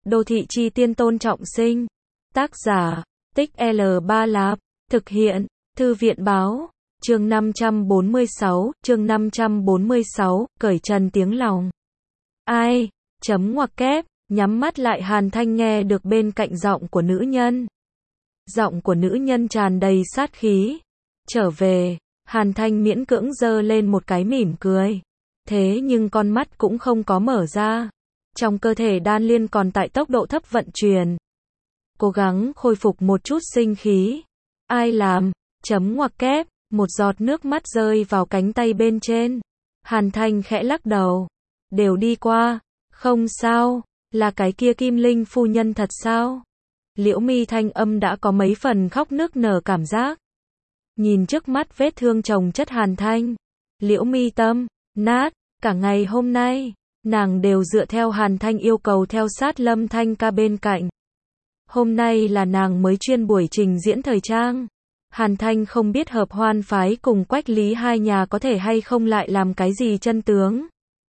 Đô thị chi tiên Tôn Trọng Sinh. Tác giả, Tích L3 Lạp. Thực hiện, Thư viện báo. Chương 546, cởi trần tiếng lòng. Ai? Chấm ngoặc kép, nhắm mắt lại Hàn Thanh nghe được bên cạnh giọng của nữ nhân. Giọng của nữ nhân tràn đầy sát khí. Trở về, Hàn Thanh miễn cưỡng giơ lên một cái mỉm cười. Thế nhưng con mắt cũng không có mở ra. Trong cơ thể đan liên còn tại tốc độ thấp vận chuyển. Cố gắng khôi phục một chút sinh khí. Ai làm? Chấm ngoặc kép, một giọt nước mắt rơi vào cánh tay bên trên. Hàn Thanh khẽ lắc đầu. Đều đi qua. Không sao, là cái kia Kim Linh phu nhân thật sao? Liễu Mi thanh âm đã có mấy phần khóc nức nở cảm giác. Nhìn trước mắt vết thương chồng chất Hàn Thanh. Liễu Mi tâm, nát, cả ngày hôm nay, nàng đều dựa theo Hàn Thanh yêu cầu theo sát Lâm Thanh ca bên cạnh. Hôm nay là nàng mới chuyên buổi trình diễn thời trang. Hàn Thanh không biết Hợp Hoan phái cùng Quách Lý hai nhà có thể hay không lại làm cái gì chân tướng.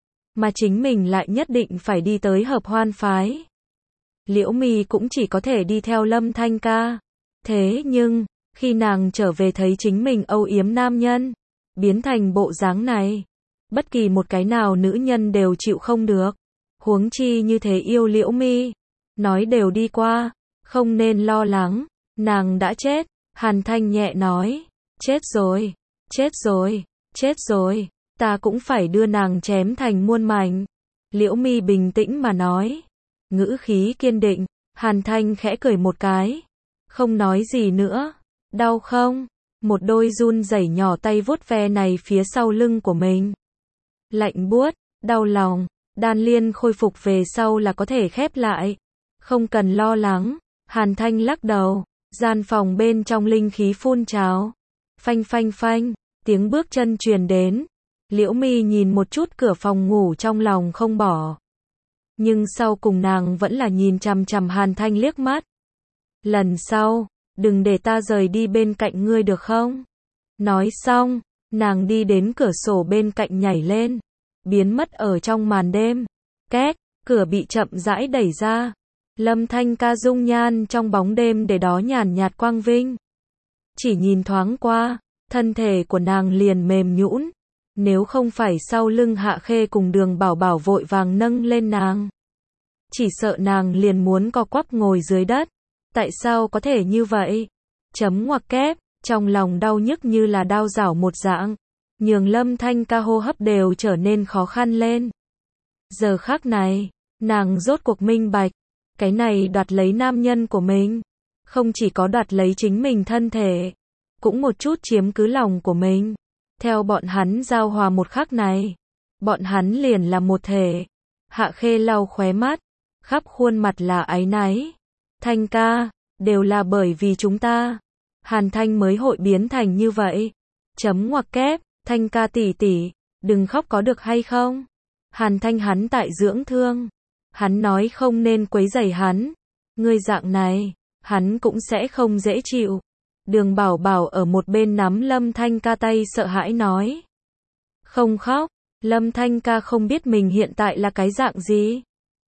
Mà chính mình lại nhất định phải đi tới Hợp Hoan phái. Liễu Mi cũng chỉ có thể đi theo Lâm Thanh ca. Thế nhưng, khi nàng trở về thấy chính mình âu yếm nam nhân, biến thành bộ dáng này, bất kỳ một cái nào nữ nhân đều chịu không được. Huống chi như thế yêu Liễu Mi. Nói đều đi qua, không nên lo lắng, nàng đã chết. Hàn Thanh nhẹ nói, chết rồi, chết rồi, chết rồi, ta cũng phải đưa nàng chém thành muôn mảnh. Liễu Mi bình tĩnh mà nói, ngữ khí kiên định. Hàn Thanh khẽ cười một cái, không nói gì nữa. Đau không? Một đôi run rẩy nhỏ tay vuốt ve này phía sau lưng của mình. Lạnh buốt, đau lòng, đan liên khôi phục về sau là có thể khép lại. Không cần lo lắng. Hàn Thanh lắc đầu. Gian phòng bên trong linh khí phun trào. Phanh phanh phanh, tiếng bước chân truyền đến. Liễu Mi nhìn một chút cửa phòng ngủ trong lòng không bỏ. Nhưng sau cùng nàng vẫn là nhìn chằm chằm Hàn Thanh liếc mắt. Lần sau, đừng để ta rời đi bên cạnh ngươi được không? Nói xong, nàng đi đến cửa sổ bên cạnh nhảy lên. Biến mất ở trong màn đêm. Két, cửa bị chậm rãi đẩy ra. Lâm Thanh ca dung nhan trong bóng đêm để đó nhàn nhạt quang vinh. Chỉ nhìn thoáng qua, thân thể của nàng liền mềm nhũn. Nếu không phải sau lưng Hạ Khê cùng Đường Bảo Bảo vội vàng nâng lên nàng, chỉ sợ nàng liền muốn co quắp ngồi dưới đất. Tại sao có thể như vậy? Chấm ngoặc kép, trong lòng đau nhức như là đao rảo một dạng, nhường Lâm Thanh ca hô hấp đều trở nên khó khăn lên. Giờ khắc này, nàng rốt cuộc minh bạch, cái này đoạt lấy nam nhân của mình, không chỉ có đoạt lấy chính mình thân thể, cũng một chút chiếm cứ lòng của mình. Theo bọn hắn giao hòa một khắc này, bọn hắn liền là một thể. Hạ Khê lau khóe mắt, khắp khuôn mặt là áy náy. Thanh ca, đều là bởi vì chúng ta. Hàn Thanh mới hội biến thành như vậy. Chấm ngoặc kép, Thanh ca tỷ tỷ, đừng khóc có được hay không? Hàn Thanh hắn tại dưỡng thương. Hắn nói không nên quấy rầy hắn. Ngươi dạng này, hắn cũng sẽ không dễ chịu. Đường Bảo Bảo ở một bên nắm Lâm Thanh ca tay sợ hãi nói. Không khóc, Lâm Thanh ca không biết mình hiện tại là cái dạng gì.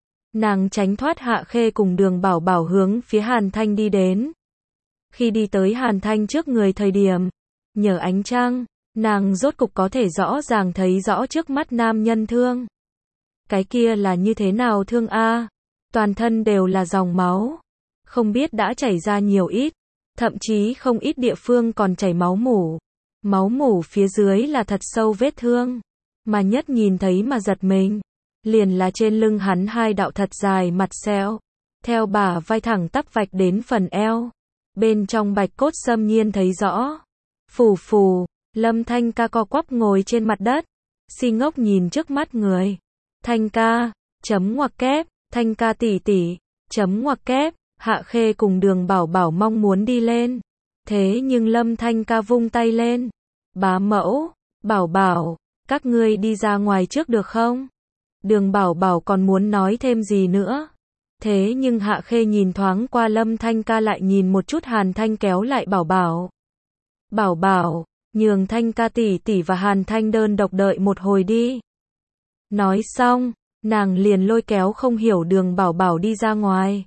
Nàng tránh thoát Hạ Khê cùng Đường Bảo Bảo hướng phía Hàn Thanh đi đến. Khi đi tới Hàn Thanh trước người thời điểm, nhờ ánh trăng, nàng rốt cục có thể rõ ràng thấy rõ trước mắt nam nhân thương. Cái kia là như thế nào thương a? Toàn thân đều là dòng máu. Không biết đã chảy ra nhiều ít. Thậm chí không ít địa phương còn chảy máu mủ. Máu mủ phía dưới là thật sâu vết thương. Mà nhất nhìn thấy mà giật mình, liền là trên lưng hắn hai đạo thật dài mặt sẹo. Theo bả vai thẳng tắp vạch đến phần eo. Bên trong bạch cốt xâm nhiên thấy rõ. Phù phù, Lâm Thanh ca co quắp ngồi trên mặt đất. Si ngốc nhìn trước mắt người. Thanh ca, chấm ngoặc kép, Thanh ca tỷ tỷ, chấm ngoặc kép. Hạ Khê cùng Đường Bảo Bảo mong muốn đi lên. Thế nhưng Lâm Thanh ca vung tay lên. Bá mẫu, Bảo Bảo, các ngươi đi ra ngoài trước được không? Đường Bảo Bảo còn muốn nói thêm gì nữa. Thế nhưng Hạ Khê nhìn thoáng qua Lâm Thanh ca lại nhìn một chút Hàn Thanh kéo lại Bảo Bảo. Bảo Bảo, nhường Thanh ca tỷ tỷ và Hàn Thanh đơn độc đợi một hồi đi. Nói xong, nàng liền lôi kéo không hiểu Đường Bảo Bảo đi ra ngoài.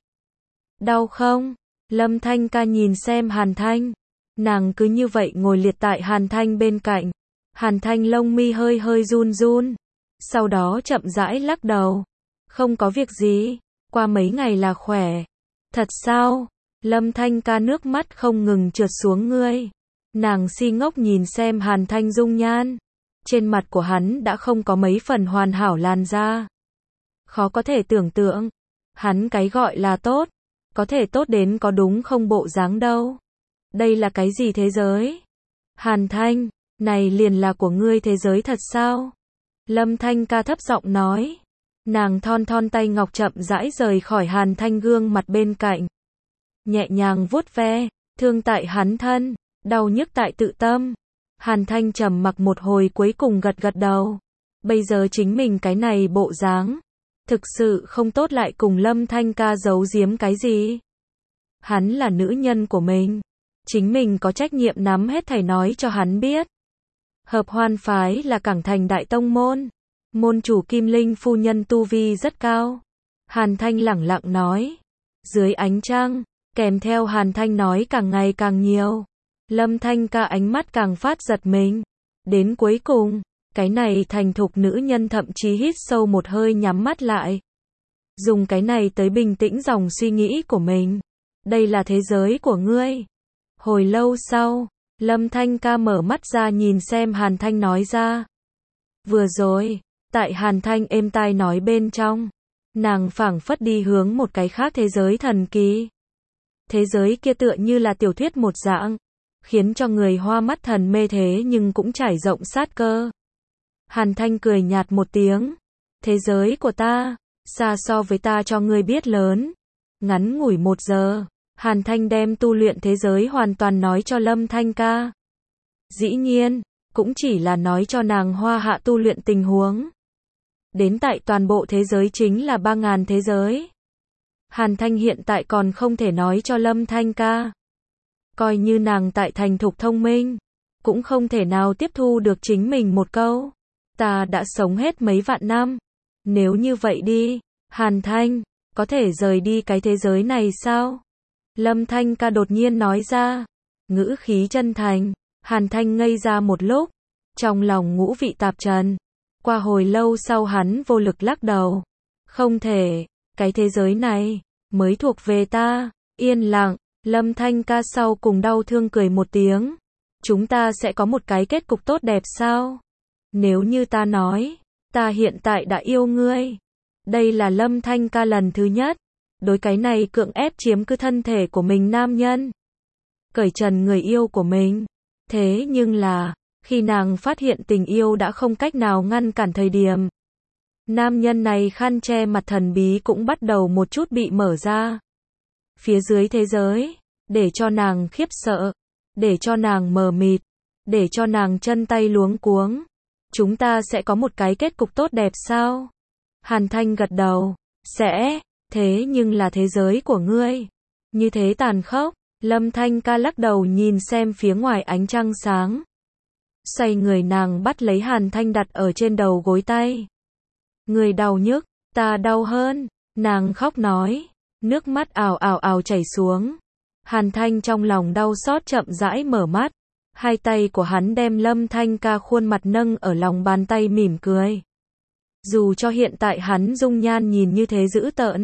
Đau không? Lâm Thanh Ca nhìn xem Hàn Thanh. Nàng cứ như vậy ngồi liệt tại Hàn Thanh bên cạnh. Hàn Thanh lông mi hơi hơi run run. Sau đó chậm rãi lắc đầu. Không có việc gì, qua mấy ngày là khỏe. Thật sao? Lâm Thanh Ca nước mắt không ngừng trượt xuống ngươi. Nàng si ngốc nhìn xem Hàn Thanh dung nhan. Trên mặt của hắn đã không có mấy phần hoàn hảo làn da. Khó có thể tưởng tượng. Hắn cái gọi là tốt. Có thể tốt đến có đúng không bộ dáng đâu. Đây là cái gì thế giới? Hàn Thanh, này liền là của ngươi thế giới thật sao? Lâm Thanh Ca thấp giọng nói. Nàng thon thon tay ngọc chậm rãi rời khỏi Hàn Thanh gương mặt bên cạnh. Nhẹ nhàng vuốt ve, thương tại hắn thân, đau nhức tại tự tâm. Hàn Thanh trầm mặc một hồi cuối cùng gật gật đầu. Bây giờ chính mình cái này bộ dáng, thực sự không tốt lại cùng Lâm Thanh Ca giấu giếm cái gì. Hắn là nữ nhân của mình. Chính mình có trách nhiệm nắm hết thảy nói cho hắn biết. Hợp Hoan phái là Cảng Thành đại tông môn. Môn chủ Kim Linh phu nhân tu vi rất cao. Hàn Thanh lẳng lặng nói. Dưới ánh trăng, kèm theo Hàn Thanh nói càng ngày càng nhiều. Lâm Thanh Ca ánh mắt càng phát giật mình. Đến cuối cùng, cái này thành thục nữ nhân thậm chí hít sâu một hơi nhắm mắt lại. Dùng cái này tới bình tĩnh dòng suy nghĩ của mình. Đây là thế giới của ngươi. Hồi lâu sau, Lâm Thanh Ca mở mắt ra nhìn xem Hàn Thanh nói ra. Vừa rồi, tại Hàn Thanh êm tai nói bên trong, nàng phảng phất đi hướng một cái khác thế giới thần kỳ. Thế giới kia tựa như là tiểu thuyết một dạng, khiến cho người hoa mắt thần mê thế nhưng cũng trải rộng sát cơ. Hàn Thanh cười nhạt một tiếng. Thế giới của ta, xa so với ta cho ngươi biết lớn. Ngắn ngủi 1 giờ, Hàn Thanh đem tu luyện thế giới hoàn toàn nói cho Lâm Thanh Ca. Dĩ nhiên, cũng chỉ là nói cho nàng hoa hạ tu luyện tình huống. Đến tại toàn bộ thế giới chính là 3.000 thế giới. Hàn Thanh hiện tại còn không thể nói cho Lâm Thanh Ca. Coi như nàng tại thành thục thông minh, cũng không thể nào tiếp thu được chính mình một câu. Ta đã sống hết mấy vạn năm. Nếu như vậy đi, Hàn Thanh, có thể rời đi cái thế giới này sao? Lâm Thanh Ca đột nhiên nói ra. Ngữ khí chân thành. Hàn Thanh ngây ra một lúc. Trong lòng ngũ vị tạp trần. Qua hồi lâu sau hắn vô lực lắc đầu. Không thể, cái thế giới này mới thuộc về ta. Yên lặng, Lâm Thanh Ca sau cùng đau thương cười một tiếng. Chúng ta sẽ có một cái kết cục tốt đẹp sao? Nếu như ta nói, ta hiện tại đã yêu ngươi. Đây là Lâm Thanh Ca lần thứ nhất đối cái này cưỡng ép chiếm cứ thân thể của mình nam nhân, cởi trần người yêu của mình. Thế nhưng là, khi nàng phát hiện tình yêu đã không cách nào ngăn cản thời điểm, nam nhân này khăn che mặt thần bí cũng bắt đầu một chút bị mở ra. Phía dưới thế giới, để cho nàng khiếp sợ, để cho nàng mờ mịt, để cho nàng chân tay luống cuống. Chúng ta sẽ có một cái kết cục tốt đẹp sao? Hàn Thanh gật đầu. Sẽ, thế nhưng là thế giới của ngươi. Như thế tàn khốc. Lâm Thanh Ca lắc đầu nhìn xem phía ngoài ánh trăng sáng. Xoay người nàng bắt lấy Hàn Thanh đặt ở trên đầu gối tay. Người đau nhức, ta đau hơn. Nàng khóc nói. Nước mắt ào ào ào chảy xuống. Hàn Thanh trong lòng đau xót chậm rãi mở mắt. Hai tay của hắn đem Lâm Thanh Ca khuôn mặt nâng ở lòng bàn tay mỉm cười. Dù cho hiện tại hắn dung nhan nhìn như thế dữ tợn,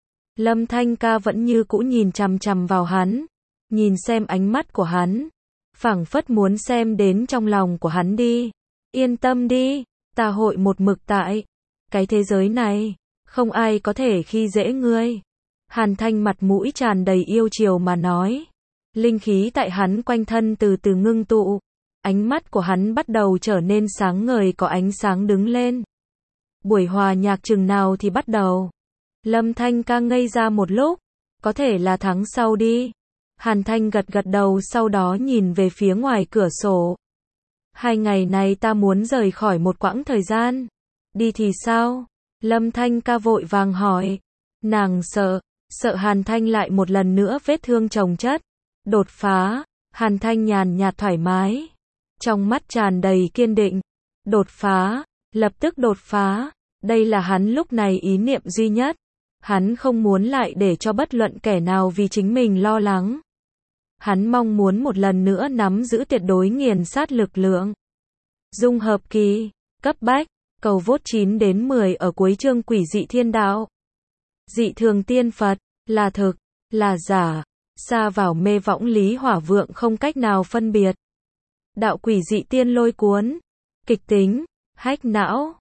Lâm Thanh Ca vẫn như cũ nhìn chằm chằm vào hắn, nhìn xem ánh mắt của hắn, phảng phất muốn xem đến trong lòng của hắn đi. Yên tâm đi, ta hội một mực tại cái thế giới này, không ai có thể khi dễ ngươi. Hàn Thanh mặt mũi tràn đầy yêu chiều mà nói. Linh khí tại hắn quanh thân từ từ ngưng tụ, ánh mắt của hắn bắt đầu trở nên sáng ngời có ánh sáng đứng lên. Buổi hòa nhạc chừng nào thì bắt đầu? Lâm Thanh Ca ngây ra một lúc. Có thể là tháng sau đi. Hàn Thanh gật gật đầu sau đó nhìn về phía ngoài cửa sổ. 2 ngày này ta muốn rời khỏi một quãng thời gian. Đi thì sao? Lâm Thanh Ca vội vàng hỏi. Nàng sợ Hàn Thanh lại một lần nữa vết thương chồng chất. Đột phá. Hàn Thanh nhàn nhạt thoải mái. Trong mắt tràn đầy kiên định. Đột phá. Lập tức đột phá. Đây là hắn lúc này ý niệm duy nhất. Hắn không muốn lại để cho bất luận kẻ nào vì chính mình lo lắng. Hắn mong muốn một lần nữa nắm giữ tuyệt đối nghiền sát lực lượng. Dung hợp kỳ, cấp bách, cầu vote 9 đến 10 ở cuối chương Quỷ dị thiên đạo. Dị thường tiên Phật, là thực, là giả, xa vào mê võng lý hỏa vượng không cách nào phân biệt. Đạo quỷ dị tiên lôi cuốn, kịch tính, hách não.